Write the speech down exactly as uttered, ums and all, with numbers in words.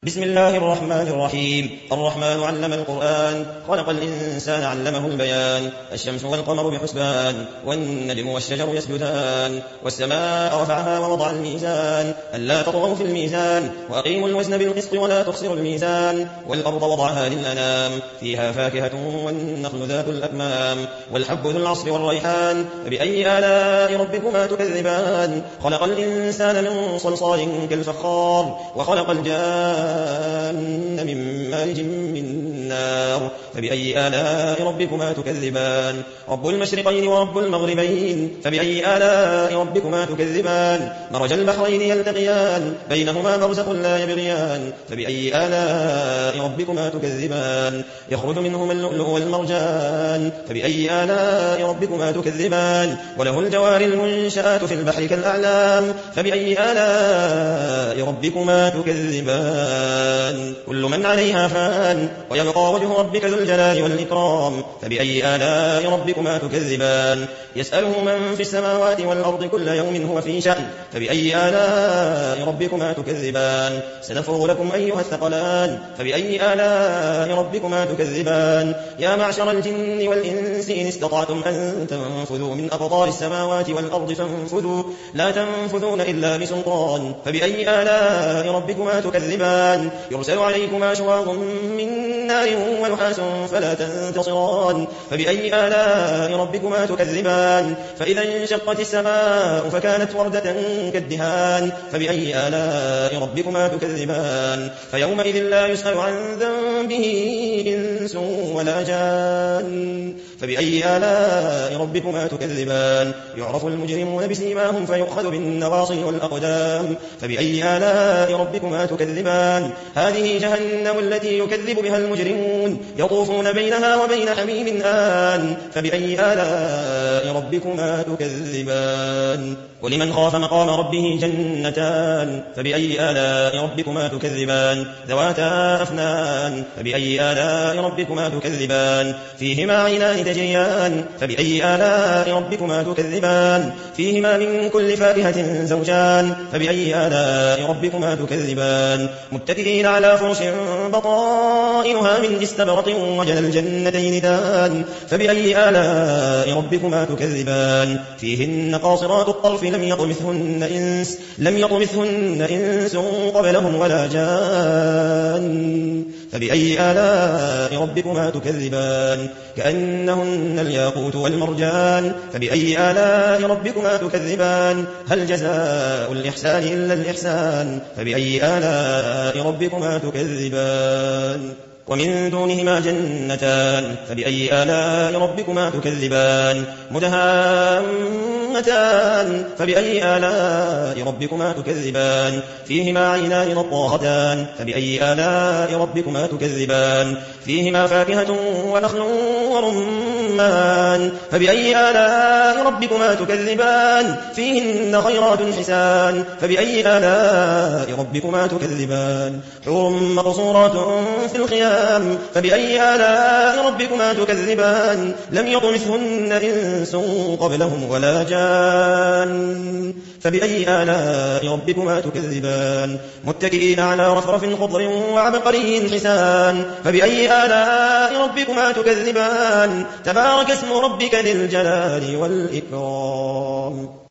بسم الله الرحمن الرحيم. الرحمن علم القرآن، خلق الإنسان علمه البيان. الشمس والقمر بحسبان، والنجم والشجر يسجدان. والسماء رفعها ووضع الميزان، ألا تطغوا في الميزان، وأقيموا الوزن بالقسط ولا تخسروا الميزان. والأرض وضعها للأنام، فيها فاكهة والنخل ذات الأكمام، والحب ذو العصف والريحان. فبأي آلاء ربكما تكذبان؟ خلق الإنسان من صلصال كالفخار، وخلق الجان من مارج من نار. فبأي آلاء ربكما تكذبان؟ رب المشرقين ورب المغربين، فبأي آلاء ربكما تكذبان؟ مرج البحرين يلتقيان، بينهما برزخ لا يبغيان. فبأي آلاء ربكما تكذبان؟ يخرج منهما اللؤلؤ والمرجان. فبأي آلاء ربكما تكذبان؟ وله الجوار المنشآت في البحر كالأعلام. فبأي آلاء ربكما تكذبان؟ كل من عليها فان، ويبقى وجه ربك ذو الجلال والإكرام. فبأي آلاء ربكما تكذبان؟ يسأله من في السماوات والأرض كل يوم هو في شأن. فبأي آلاء ربكما تكذبان؟ سنفرغ لكم أيها الثقلان. فبأي آلاء ربكما تكذبان؟ يا معشر الجن والإنس إن استطعتم أن تنفذوا من أقطار السماوات والأرض فانفذوا، لا تنفذون إلا بسلطان. فبأي آلاء ربكما تكذبان؟ يرسل عليكما شواظ من نار ونحاس فلا تنتصران. فبأي آلاء ربكما تكذبان؟ فإذا انشقت السماء فكانت وردة كالدهان. فبأي آلاء ربكما تكذبان؟ فيومئذ لا يسأل عن ذنبه إنس ولا جان. فبأي آلاء ربكما تكذبان؟ يعرف المجرمون بسيماهم فيؤخذ بالنواصي والأقدام. فبأي آلاء ربكما تكذبان؟ هذه جهنم التي يكذب بها المجرمون، يطوفون بينها وبين حميم آن. فبأي آلاء ربكما تكذبان؟ ولمن خاف مقام ربه جنتان. فبأي آلاء ربكما تكذبان؟ ذواتا أفنان. فبأي آلاء ربكما تكذبان؟ فيهما عينان تجريان. فبأي آلاء ربكما تكذبان؟ فيهما من كل فاكهة زوجان. فبأي آلاء ربكما تكذبان؟ متكئين على فرش بطائنها من استبرق وجنى الجنتين دان. فبأي آلاء ربكما تكذبان؟ فيهن قاصرات الطرف لم يطمثهن إنس لم يطمثهن إنس قبلهم ولا جان. فبأي آلاء ربكما تكذبان؟ كأنهن الياقوت والمرجان. فبأي آلاء ربكما تكذبان؟ هل جزاء الإحسان إلا الإحسان؟ فبأي آلاء ربكما تكذبان؟ ومن دونهما جنتان. فبأي آلاء ربكما تكذبان؟ مدهامتان. فبأي آلاء ربكما تكذبان؟ فيهما عينان نضاختان. فبأي آلاء ربكما تكذبان؟ فيهما فاكهة ونخل ورمان. فبأي آلاء ربكما تكذبان؟ فيهن خيرات حسان. فبأي آلاء ربكما تكذبان؟ حور مقصورات في الخيام. فبأي آلاء ربكما تكذبان؟ لم يطمثهن إنس قبلهم ولا جان. فبأي آلاء ربكما تكذبان؟ متكئين على رفرف خضر وعبقري حسان. فبأي آلاء ربكما تكذبان؟ تبارك اسم ربك ذي الجلال والإكرام.